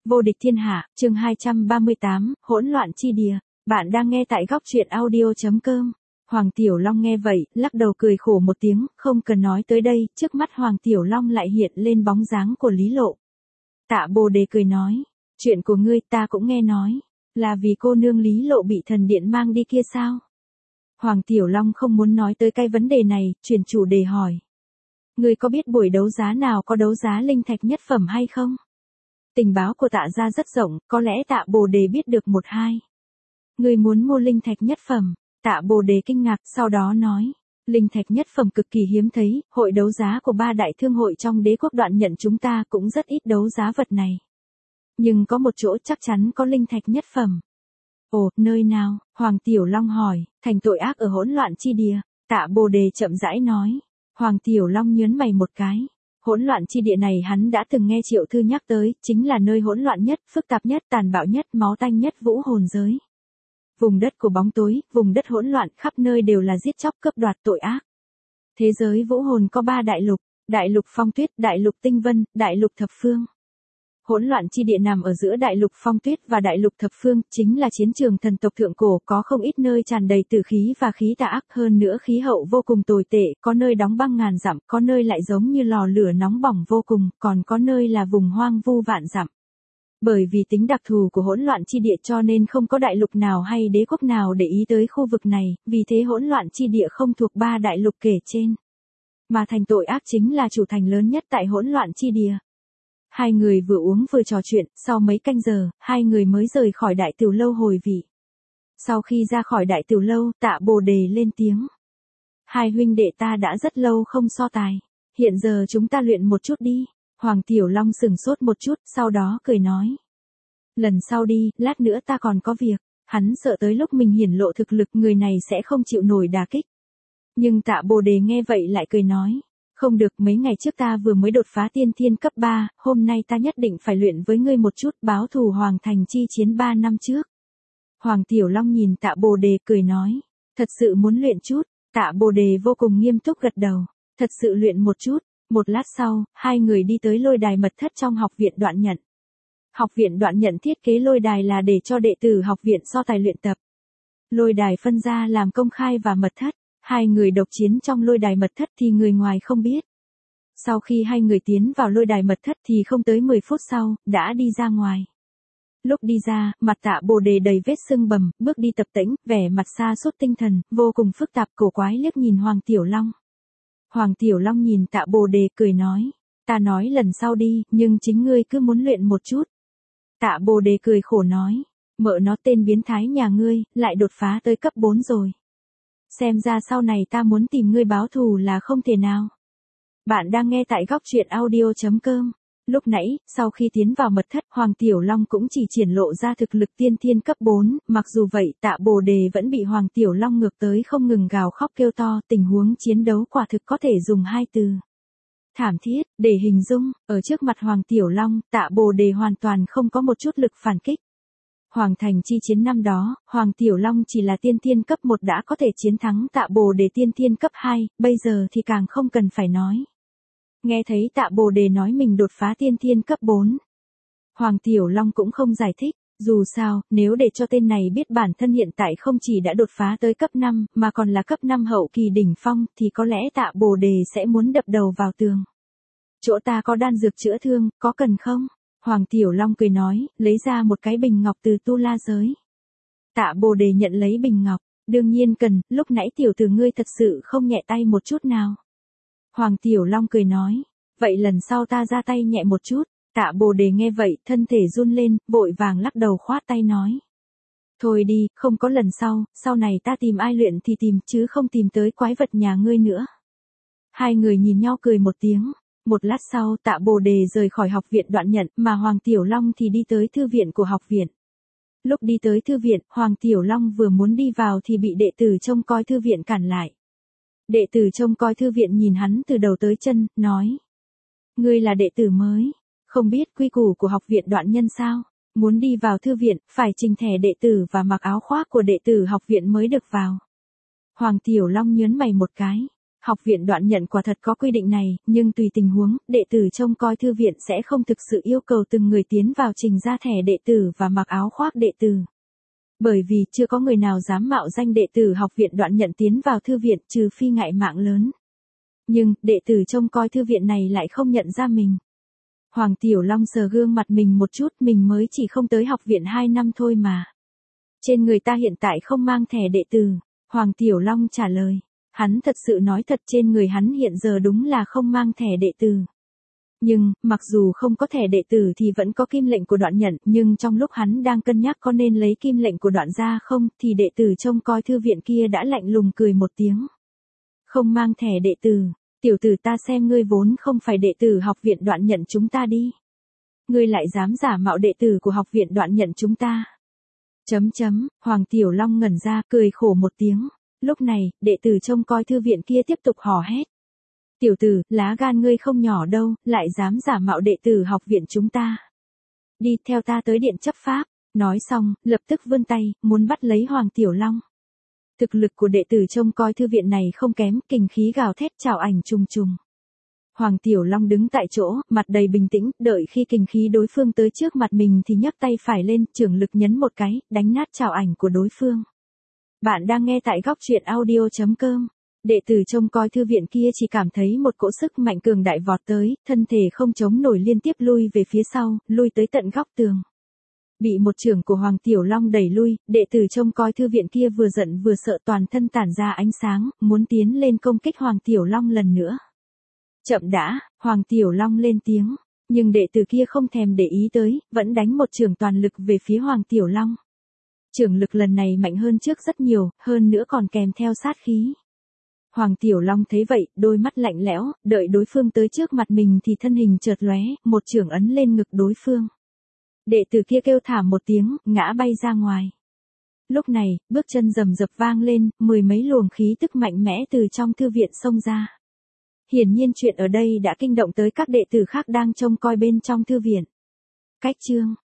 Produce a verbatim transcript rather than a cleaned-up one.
Vô địch thiên hạ, chương hai trăm ba mươi tám, hỗn loạn chi địa. Bạn đang nghe tại góc truyện audio chấm com. Hoàng Tiểu Long nghe vậy, lắc đầu cười khổ một tiếng, không cần nói tới đây, trước mắt Hoàng Tiểu Long lại hiện lên bóng dáng của Lý Lộ. Tạ Bồ Đề cười nói, chuyện của ngươi ta cũng nghe nói, là vì cô nương Lý Lộ bị thần điện mang đi kia sao? Hoàng Tiểu Long không muốn nói tới cái vấn đề này, chuyển chủ đề hỏi. Ngươi có biết buổi đấu giá nào có đấu giá linh thạch nhất phẩm hay không? Tình báo của Tạ gia rất rộng, có lẽ Tạ Bồ Đề biết được một hai. Ngươi muốn mua linh thạch nhất phẩm? Tạ Bồ Đề kinh ngạc, sau đó nói, linh thạch nhất phẩm cực kỳ hiếm thấy, hội đấu giá của ba đại thương hội trong đế quốc Đoạn Nhận chúng ta cũng rất ít đấu giá vật này. Nhưng có một chỗ chắc chắn có linh thạch nhất phẩm. Ồ, nơi nào? Hoàng Tiểu Long hỏi, thành tội ác ở hỗn loạn chi địa. Tạ Bồ Đề chậm rãi nói. Hoàng Tiểu Long nhớn mày một cái. Hỗn loạn chi địa này hắn đã từng nghe Triệu Thư nhắc tới, chính là nơi hỗn loạn nhất, phức tạp nhất, tàn bạo nhất, máu tanh nhất vũ hồn giới. Vùng đất của bóng tối, vùng đất hỗn loạn, khắp nơi đều là giết chóc cướp đoạt tội ác. Thế giới vũ hồn có ba đại lục, đại lục phong tuyết, đại lục tinh vân, đại lục thập phương. Hỗn loạn chi địa nằm ở giữa đại lục phong tuyết và đại lục thập phương, chính là chiến trường thần tộc thượng cổ, có không ít nơi tràn đầy tử khí và khí tà ác, hơn nữa khí hậu vô cùng tồi tệ, có nơi đóng băng ngàn dặm, có nơi lại giống như lò lửa nóng bỏng vô cùng, còn có nơi là vùng hoang vu vạn dặm. Bởi vì tính đặc thù của hỗn loạn chi địa cho nên không có đại lục nào hay đế quốc nào để ý tới khu vực này, vì thế hỗn loạn chi địa không thuộc ba đại lục kể trên. Mà thành tội ác chính là chủ thành lớn nhất tại hỗn loạn chi địa. Hai người vừa uống vừa trò chuyện, sau mấy canh giờ, hai người mới rời khỏi đại tiểu lâu hồi vị. Sau khi ra khỏi đại tiểu lâu, Tạ Bồ Đề lên tiếng. Hai huynh đệ ta đã rất lâu không so tài. Hiện giờ chúng ta luyện một chút đi. Hoàng Tiểu Long sừng sốt một chút, sau đó cười nói. Lần sau đi, lát nữa ta còn có việc. Hắn sợ tới lúc mình hiển lộ thực lực người này sẽ không chịu nổi đả kích. Nhưng Tạ Bồ Đề nghe vậy lại cười nói. Không được, mấy ngày trước ta vừa mới đột phá tiên thiên cấp ba, hôm nay ta nhất định phải luyện với ngươi một chút, báo thù Hoàng Thành chi chiến ba năm trước. Hoàng Tiểu Long nhìn Tạ Bồ Đề cười nói, thật sự muốn luyện chút. Tạ Bồ Đề vô cùng nghiêm túc gật đầu, thật sự luyện một chút. Một lát sau, hai người đi tới lôi đài mật thất trong học viện Đoạn Nhận. Học viện Đoạn Nhận thiết kế lôi đài là để cho đệ tử học viện so tài luyện tập. Lôi đài phân ra làm công khai và mật thất. Hai người độc chiến trong lôi đài mật thất thì người ngoài không biết. Sau khi hai người tiến vào lôi đài mật thất thì không tới mười phút sau, đã đi ra ngoài. Lúc đi ra, mặt Tạ Bồ Đề đầy vết sưng bầm, bước đi tập tễnh, vẻ mặt sa sút tinh thần, vô cùng phức tạp, cổ quái liếc nhìn Hoàng Tiểu Long. Hoàng Tiểu Long nhìn Tạ Bồ Đề cười nói, ta nói lần sau đi, nhưng chính ngươi cứ muốn luyện một chút. Tạ Bồ Đề cười khổ nói, mợ nó tên biến thái nhà ngươi, lại đột phá tới cấp bốn rồi. Xem ra sau này ta muốn tìm ngươi báo thù là không thể nào. Bạn đang nghe tại góc truyện audio chấm com. Lúc nãy, sau khi tiến vào mật thất, Hoàng Tiểu Long cũng chỉ triển lộ ra thực lực tiên thiên cấp bốn, mặc dù vậy Tạ Bồ Đề vẫn bị Hoàng Tiểu Long ngược tới không ngừng gào khóc kêu to, tình huống chiến đấu quả thực có thể dùng hai từ. Thảm thiết, để hình dung, ở trước mặt Hoàng Tiểu Long, Tạ Bồ Đề hoàn toàn không có một chút lực phản kích. Hoàng Thành chi chiến năm đó, Hoàng Tiểu Long chỉ là tiên thiên cấp một đã có thể chiến thắng Tạ Bồ Đề tiên thiên cấp hai, bây giờ thì càng không cần phải nói. Nghe thấy Tạ Bồ Đề nói mình đột phá tiên thiên cấp bốn. Hoàng Tiểu Long cũng không giải thích, dù sao, nếu để cho tên này biết bản thân hiện tại không chỉ đã đột phá tới cấp năm, mà còn là cấp năm hậu kỳ đỉnh phong, thì có lẽ Tạ Bồ Đề sẽ muốn đập đầu vào tường. Chỗ ta có đan dược chữa thương, có cần không? Hoàng Tiểu Long cười nói, lấy ra một cái bình ngọc từ tu la giới. Tạ Bồ Đề nhận lấy bình ngọc, đương nhiên cần, lúc nãy tiểu tử ngươi thật sự không nhẹ tay một chút nào. Hoàng Tiểu Long cười nói, vậy lần sau ta ra tay nhẹ một chút. Tạ Bồ Đề nghe vậy, thân thể run lên, vội vàng lắc đầu khoát tay nói. Thôi đi, không có lần sau, sau này ta tìm ai luyện thì tìm, chứ không tìm tới quái vật nhà ngươi nữa. Hai người nhìn nhau cười một tiếng. Một lát sau, Tạ Bồ Đề rời khỏi học viện Đoạn Nhận, mà Hoàng Tiểu Long thì đi tới thư viện của học viện. Lúc đi tới thư viện, Hoàng Tiểu Long vừa muốn đi vào thì bị đệ tử trông coi thư viện cản lại. Đệ tử trông coi thư viện nhìn hắn từ đầu tới chân, nói. Ngươi là đệ tử mới, không biết quy củ của học viện Đoạn Nhân sao? Muốn đi vào thư viện, phải trình thẻ đệ tử và mặc áo khoác của đệ tử học viện mới được vào. Hoàng Tiểu Long nhớn mày một cái. Học viện Đoạn Nhận quả thật có quy định này, nhưng tùy tình huống, đệ tử trông coi thư viện sẽ không thực sự yêu cầu từng người tiến vào trình ra thẻ đệ tử và mặc áo khoác đệ tử. Bởi vì chưa có người nào dám mạo danh đệ tử Học viện Đoạn Nhận tiến vào thư viện trừ phi ngại mạng lớn. Nhưng, đệ tử trông coi thư viện này lại không nhận ra mình. Hoàng Tiểu Long sờ gương mặt mình một chút, mình mới chỉ không tới học viện hai năm thôi mà. Trên người ta hiện tại không mang thẻ đệ tử, Hoàng Tiểu Long trả lời. Hắn thật sự nói thật, trên người hắn hiện giờ đúng là không mang thẻ đệ tử. Nhưng, mặc dù không có thẻ đệ tử thì vẫn có kim lệnh của Đoạn Nhận, nhưng trong lúc hắn đang cân nhắc có nên lấy kim lệnh của Đoạn ra không, thì đệ tử trông coi thư viện kia đã lạnh lùng cười một tiếng. Không mang thẻ đệ tử, tiểu tử ta xem ngươi vốn không phải đệ tử Học viện Đoạn Nhận chúng ta đi. Ngươi lại dám giả mạo đệ tử của Học viện Đoạn Nhận chúng ta. Chấm chấm, Hoàng Tiểu Long ngẩn ra, cười khổ một tiếng. Lúc này, đệ tử trông coi thư viện kia tiếp tục hò hét. Tiểu tử, lá gan ngươi không nhỏ đâu, lại dám giả mạo đệ tử Học viện chúng ta. Đi theo ta tới điện chấp pháp. Nói xong, lập tức vươn tay, muốn bắt lấy Hoàng Tiểu Long. Thực lực của đệ tử trông coi thư viện này không kém, kình khí gào thét trào ảnh trùng trùng. Hoàng Tiểu Long đứng tại chỗ, mặt đầy bình tĩnh, đợi khi kình khí đối phương tới trước mặt mình thì nhấc tay phải lên, trưởng lực nhấn một cái, đánh nát trào ảnh của đối phương. Bạn đang nghe tại góc truyện audio chấm com. Đệ tử trông coi thư viện kia chỉ cảm thấy một cỗ sức mạnh cường đại vọt tới, thân thể không chống nổi liên tiếp lui về phía sau, lui tới tận góc tường. Bị một chưởng của Hoàng Tiểu Long đẩy lui, đệ tử trông coi thư viện kia vừa giận vừa sợ, toàn thân tản ra ánh sáng, muốn tiến lên công kích Hoàng Tiểu Long lần nữa. Chậm đã, Hoàng Tiểu Long lên tiếng, nhưng đệ tử kia không thèm để ý tới, vẫn đánh một chưởng toàn lực về phía Hoàng Tiểu Long. Chưởng lực lần này mạnh hơn trước rất nhiều, hơn nữa còn kèm theo sát khí. Hoàng Tiểu Long thấy vậy, đôi mắt lạnh lẽo, đợi đối phương tới trước mặt mình thì thân hình chợt lóe, một chưởng ấn lên ngực đối phương. Đệ tử kia kêu thảm một tiếng, ngã bay ra ngoài. Lúc này, bước chân rầm rập vang lên, mười mấy luồng khí tức mạnh mẽ từ trong thư viện xông ra. Hiển nhiên chuyện ở đây đã kinh động tới các đệ tử khác đang trông coi bên trong thư viện. Cách chương